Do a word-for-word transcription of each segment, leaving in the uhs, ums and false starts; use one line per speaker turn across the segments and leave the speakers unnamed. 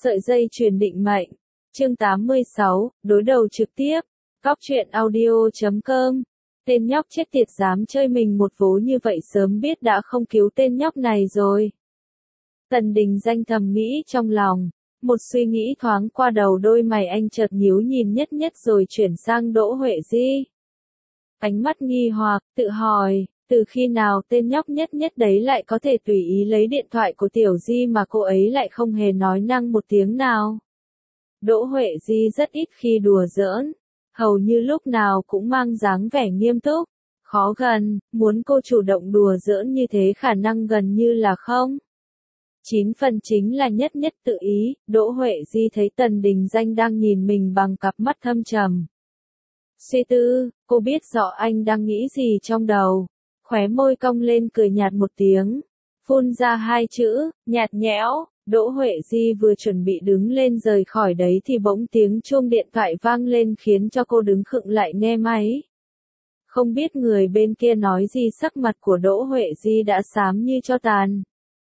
Sợi dây chuyền định mệnh. Chương tám mươi sáu, đối đầu trực tiếp. Cóc truyện audio chấm com. Tên nhóc chết tiệt dám chơi mình một vố như vậy sớm biết đã không cứu tên nhóc này rồi. Tần Đình Danh thầm nghĩ trong lòng. Một suy nghĩ thoáng qua đầu đôi mày anh chợt nhíu nhìn Nhất Nhất rồi chuyển sang Đỗ Huệ Di. Ánh mắt nghi hoặc, tự hỏi, từ khi nào tên nhóc Nhất Nhất đấy lại có thể tùy ý lấy điện thoại của Tiểu Di mà cô ấy lại không hề nói năng một tiếng nào. Đỗ Huệ Di rất ít khi đùa giỡn, hầu như lúc nào cũng mang dáng vẻ nghiêm túc, khó gần, muốn cô chủ động đùa giỡn như thế khả năng gần như là không. Chín phần chính là Nhất Nhất tự ý. Đỗ Huệ Di thấy Tần Đình Danh đang nhìn mình bằng cặp mắt thâm trầm. Suy tư, cô biết rõ anh đang nghĩ gì trong đầu. Khóe môi cong lên cười nhạt một tiếng. Phun ra hai chữ, nhạt nhẽo. Đỗ Huệ Di vừa chuẩn bị đứng lên rời khỏi đấy thì bỗng tiếng chuông điện thoại vang lên khiến cho cô đứng khựng lại nghe máy. Không biết người bên kia nói gì, sắc mặt của Đỗ Huệ Di đã xám như tro tàn.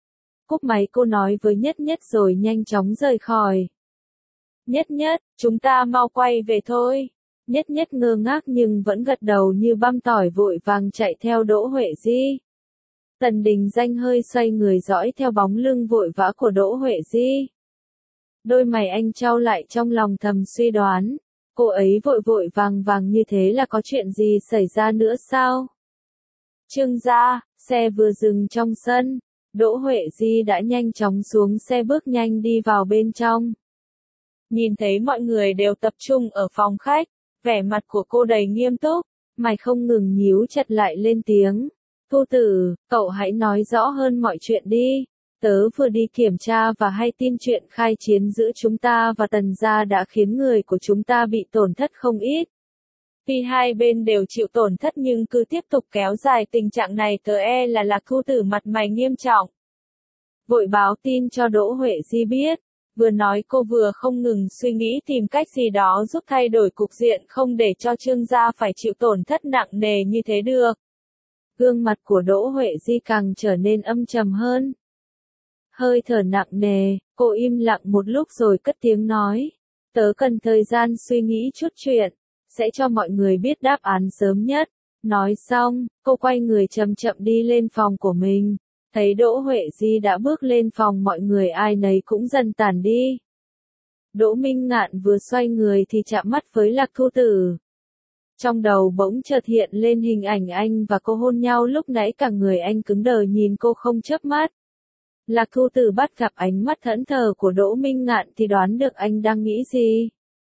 Cúp máy cô nói với Nhất Nhất rồi nhanh chóng rời khỏi. Nhất Nhất, chúng ta mau quay về thôi. Nhất Nhất ngơ ngác nhưng vẫn gật đầu như băm tỏi vội vàng chạy theo Đỗ Huệ Di. Tần Đình Danh hơi xoay người dõi theo bóng lưng vội vã của Đỗ Huệ Di. Đôi mày anh chau lại trong lòng thầm suy đoán. Cô ấy vội vội vàng vàng như thế là có chuyện gì xảy ra nữa sao? Trương gia, xe vừa dừng trong sân. Đỗ Huệ Di đã nhanh chóng xuống xe bước nhanh đi vào bên trong. Nhìn thấy mọi người đều tập trung ở phòng khách, vẻ mặt của cô đầy nghiêm túc, mày không ngừng nhíu chặt lại lên tiếng. Thu Tử, cậu hãy nói rõ hơn mọi chuyện đi. Tớ vừa đi kiểm tra và hay tin chuyện khai chiến giữa chúng ta và Tần gia đã khiến người của chúng ta bị tổn thất không ít. Vì hai bên đều chịu tổn thất nhưng cứ tiếp tục kéo dài tình trạng này tớ e là Lạc Thu Tử mặt mày nghiêm trọng. Vội báo tin cho Đỗ Huệ Di biết. Vừa nói cô vừa không ngừng suy nghĩ tìm cách gì đó giúp thay đổi cục diện không để cho Trương gia phải chịu tổn thất nặng nề như thế được. Gương mặt của Đỗ Huệ Di càng trở nên âm trầm hơn. Hơi thở nặng nề, cô im lặng một lúc rồi cất tiếng nói. Tớ cần thời gian suy nghĩ chút chuyện, sẽ cho mọi người biết đáp án sớm nhất. Nói xong, cô quay người chậm chậm đi lên phòng của mình. Thấy Đỗ Huệ Di đã bước lên phòng mọi người ai nấy cũng dần tản đi. Đỗ Minh Ngạn vừa xoay người thì chạm mắt với Lạc Thu Tử. Trong đầu bỗng chợt hiện lên hình ảnh anh và cô hôn nhau lúc nãy, cả người anh cứng đờ nhìn cô không chớp mắt. Lạc Thu Tử bắt gặp ánh mắt thẫn thờ của Đỗ Minh Ngạn thì đoán được anh đang nghĩ gì.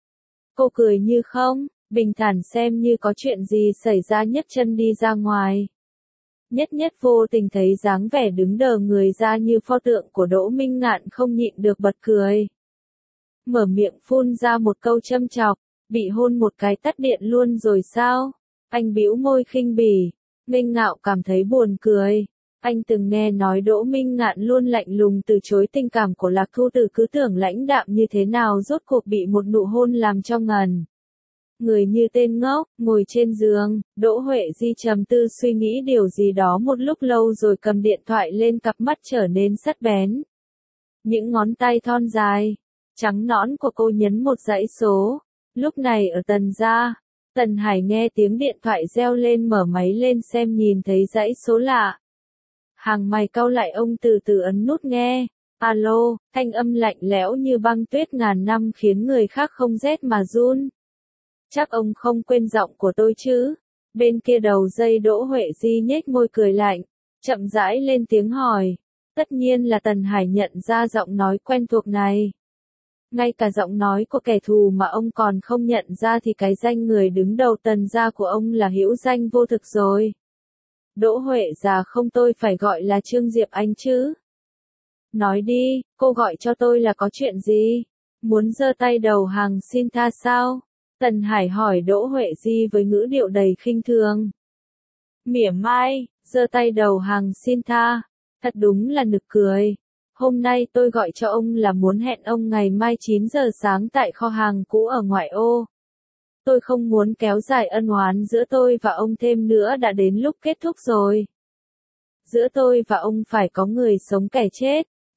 Cô cười như không, bình thản xem như có chuyện gì xảy ra, nhấc chân đi ra ngoài. Nhất Nhất vô tình thấy dáng vẻ đứng đờ người ra như pho tượng của Đỗ Minh Ngạn không nhịn được bật cười. Mở miệng phun ra một câu châm chọc, bị hôn một cái tắt điện luôn rồi sao? Anh bĩu môi khinh bỉ, nghênh ngạo cảm thấy buồn cười. Anh từng nghe nói Đỗ Minh Ngạn luôn lạnh lùng từ chối tình cảm của Lạc Thu Tử, cứ tưởng lãnh đạm như thế nào rốt cuộc bị một nụ hôn làm cho ngần. Người như tên ngốc, ngồi trên giường, Đỗ Huệ Di trầm tư suy nghĩ điều gì đó một lúc lâu rồi cầm điện thoại lên, cặp mắt trở nên sắc bén. Những ngón tay thon dài, trắng nõn của cô nhấn một dãy số. Lúc này ở Tần gia, Tần Hải nghe tiếng điện thoại reo lên, mở máy lên xem nhìn thấy dãy số lạ. Hàng mày cau lại, ông từ từ ấn nút nghe. Alo, thanh âm lạnh lẽo như băng tuyết ngàn năm khiến người khác không rét mà run. Chắc ông không quên giọng của tôi chứ? Bên kia đầu dây Đỗ Huệ Di nhếch môi cười lạnh, chậm rãi lên tiếng hỏi. Tất nhiên là Tần Hải nhận ra giọng nói quen thuộc này. Ngay cả giọng nói của kẻ thù mà ông còn không nhận ra thì cái danh người đứng đầu Tần gia của ông là hữu danh vô thực rồi. Đỗ Huệ già không, tôi phải gọi là Trương Diệp Anh chứ? Nói đi, cô gọi cho tôi là có chuyện gì? Muốn giơ tay đầu hàng xin tha sao? Tần Hải hỏi Đỗ Huệ Di với ngữ điệu đầy khinh thường. Mỉa mai, giơ tay đầu hàng xin tha. Thật đúng là nực cười. Hôm nay tôi gọi cho ông là muốn hẹn ông ngày mai chín giờ sáng tại kho hàng cũ ở ngoại ô. Tôi không muốn kéo dài ân oán giữa tôi và ông thêm nữa, đã đến lúc kết thúc rồi. Giữa tôi và ông phải có người sống kẻ chết.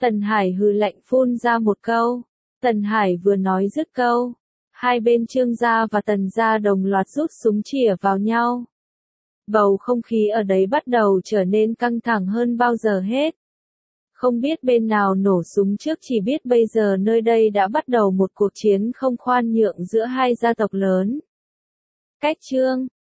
Tần Hải hừ lạnh phun ra một câu. Tần Hải vừa nói dứt câu, hai bên Trương gia và Tần gia đồng loạt rút súng chĩa vào nhau. Bầu không khí ở đấy bắt đầu trở nên căng thẳng hơn bao giờ hết. Không biết bên nào nổ súng trước, chỉ biết bây giờ nơi đây đã bắt đầu một cuộc chiến không khoan nhượng giữa hai gia tộc lớn. Cách Trương